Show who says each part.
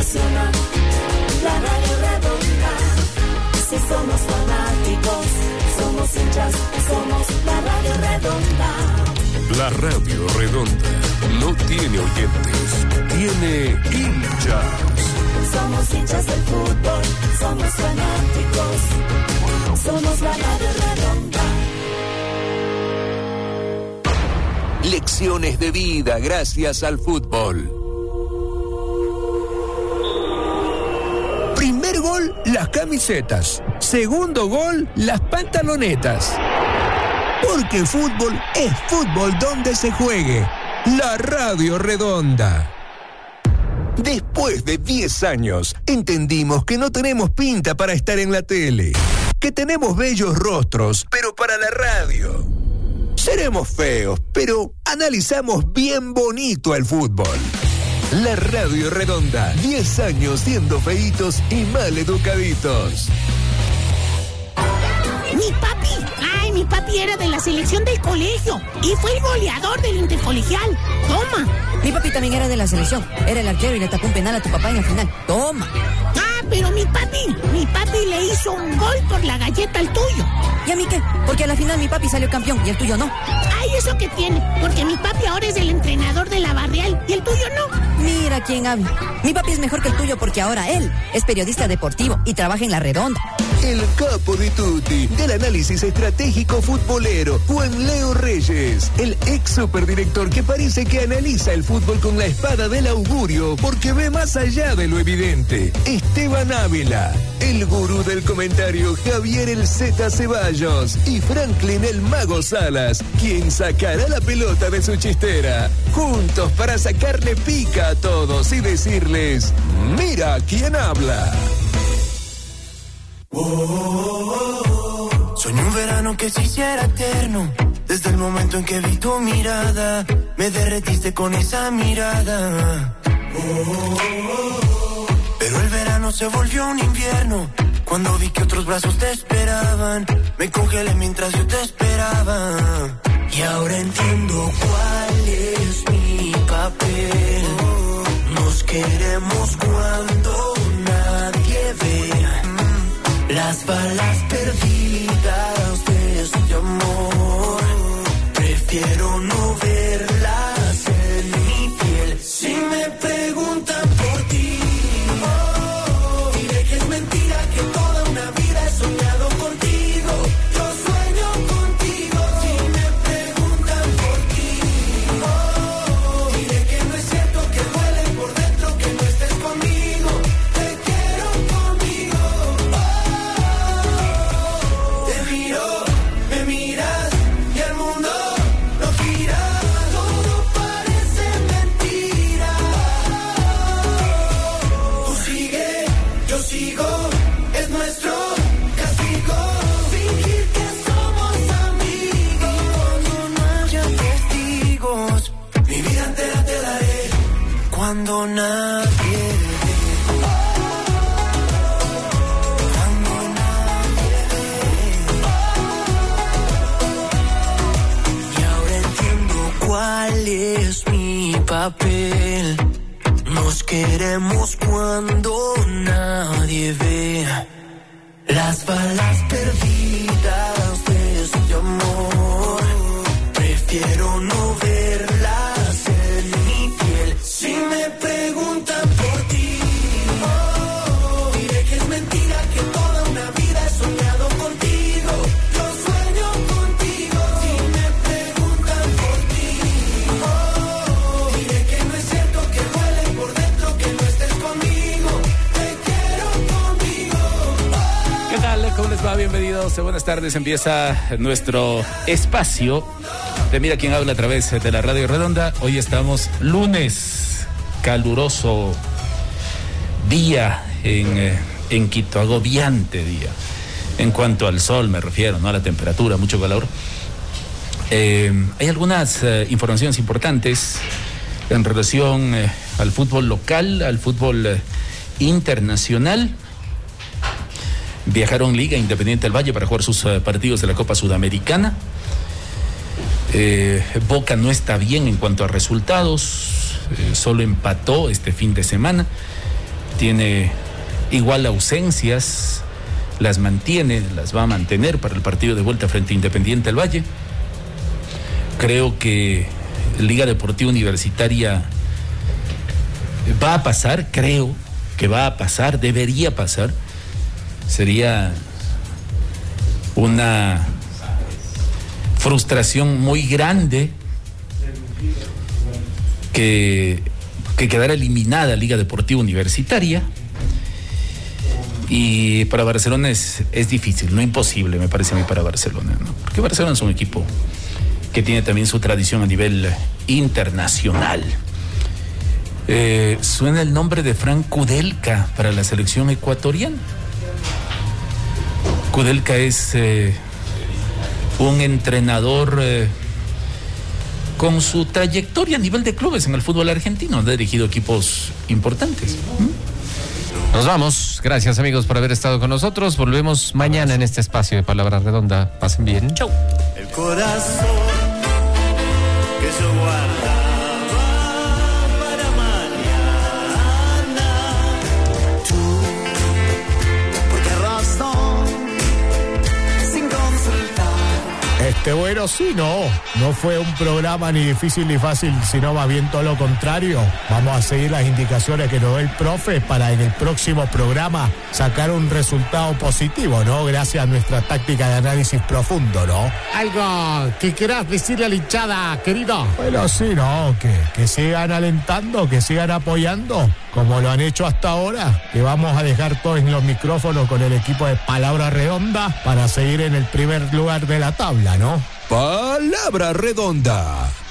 Speaker 1: emociona. La Radio Redonda. Si somos fanáticos, somos hinchas, somos la Radio Redonda.
Speaker 2: La Radio Redonda no tiene oyentes, tiene hinchas.
Speaker 1: Somos hinchas del fútbol, somos fanáticos, somos la Radio Redonda.
Speaker 3: Lecciones de vida gracias al fútbol. Primer gol, las camisetas. Segundo gol, las pantalonetas. Porque fútbol es fútbol donde se juegue. La Radio Redonda. Después de 10 años, entendimos que no tenemos pinta para estar en la tele. Que tenemos bellos rostros, pero para la radio. Seremos feos, pero analizamos bien bonito el fútbol. La Radio Redonda, 10 años siendo feitos y mal educaditos.
Speaker 4: Mi papi era de la selección del colegio y fue el goleador del intercolegial. Toma.
Speaker 5: Mi papi también era de la selección. Era el arquero y le tapó un penal a tu papá en la final. Toma.
Speaker 4: Pero mi papi le hizo un gol por la galleta al tuyo.
Speaker 5: ¿Y a mí qué? Porque a la final mi papi salió campeón y el tuyo no.
Speaker 4: Ay, ¿eso qué tiene? Porque mi papi ahora es el entrenador de la Barrial y el tuyo no.
Speaker 5: Mira quién habla. Mi papi es mejor que el tuyo porque ahora él es periodista deportivo y trabaja en La Redonda.
Speaker 3: El capo de tutti del análisis estratégico futbolero, Juan Leo Reyes, el ex superdirector que parece que analiza el fútbol con la espada del augurio porque ve más allá de lo evidente, Esteban Ávila, el gurú del comentario Javier el Z Ceballos y Franklin el Mago Salas, quien sacará la pelota de su chistera, juntos para sacarle pica a todos y decirles, mira quién habla.
Speaker 6: Soñé un verano que se hiciera eterno. Desde el momento en que vi tu mirada, me derretiste con esa mirada. Pero el verano se volvió un invierno. Cuando vi que otros brazos te esperaban, me congelé mientras yo te esperaba. Y ahora entiendo cuál es mi papel. Nos queremos cuando nadie ve. Las balas perdidas de este amor, prefiero no verlas en mi piel. Si me preguntan por ti, diré que es mentira, que toda una vida he soñado contigo. Yo sueño contigo. Si me preguntan por ti, diré que no es cierto, que duele por dentro, que no estés conmigo. Te quiero conmigo. Te miro, me miras y el mundo no gira. Todo parece mentira. Tú sigue, yo sigo, es nuestro castigo. Fingir que somos amigos cuando no haya testigos. Mi vida entera te daré cuando nadie ve. Cuando nadie ve. Y ahora entiendo cuál es mi papel. Nos queremos cuando nadie ve. Las balas perdidas de este amor, prefiero no verlas en mi piel. Si me preguntan por ti, diré que es mentira, que toda una vida he soñado contigo. Yo sueño contigo. Si me preguntan por ti, diré que no es cierto, que duele por dentro, que no estés conmigo. Te quiero conmigo.
Speaker 7: ¿Qué tal? ¿Cómo les va? Bienvenidos. Buenas tardes. Empieza nuestro espacio de Mira quién habla a través de la Radio Redonda. Hoy estamos lunes, caluroso día en Quito, agobiante día. En cuanto al sol me refiero, no a la temperatura, mucho calor. Hay algunas informaciones importantes en relación al fútbol local, al fútbol internacional. Viajaron Liga Independiente del Valle para jugar sus partidos de la Copa Sudamericana. Boca no está bien en cuanto a resultados, solo empató este fin de semana. tiene igual ausencias, las mantiene, las va a mantener para el partido de vuelta frente a Independiente del Valle. Creo que Liga Deportiva Universitaria va a pasar, creo que va a pasar, debería pasar. Sería una frustración muy grande que quedara eliminada Liga Deportiva Universitaria. Y para Barcelona es difícil, no imposible, me parece a mí, para Barcelona, ¿no? Porque Barcelona es un equipo que tiene también su tradición a nivel internacional. Suena el nombre de Frank Kudelka para la selección ecuatoriana. Kudelka es un entrenador con su trayectoria a nivel de clubes en el fútbol argentino, ha dirigido equipos importantes.
Speaker 8: Nos vamos. Gracias, amigos, por haber estado con nosotros. Volvemos mañana en este espacio de Palabra Redonda. Pasen bien. Chau.
Speaker 6: El corazón que yo guardaba para mañana. Tú, ¿por qué razón? Sin consultar.
Speaker 9: Bueno, sí, no fue un programa ni difícil ni fácil, sino más bien todo lo contrario. Vamos a seguir las indicaciones que nos da el profe para en el próximo programa sacar un resultado positivo, ¿no? Gracias a nuestra táctica de análisis profundo, ¿no?
Speaker 10: Algo que quieras decirle a la hinchada, querido.
Speaker 9: Bueno, sí, ¿no? Que sigan alentando, que sigan apoyando, como lo han hecho hasta ahora, que vamos a dejar todos en los micrófonos con el equipo de Palabra Redonda para seguir en el primer lugar de la tabla, ¿no?
Speaker 3: Palabra Redonda.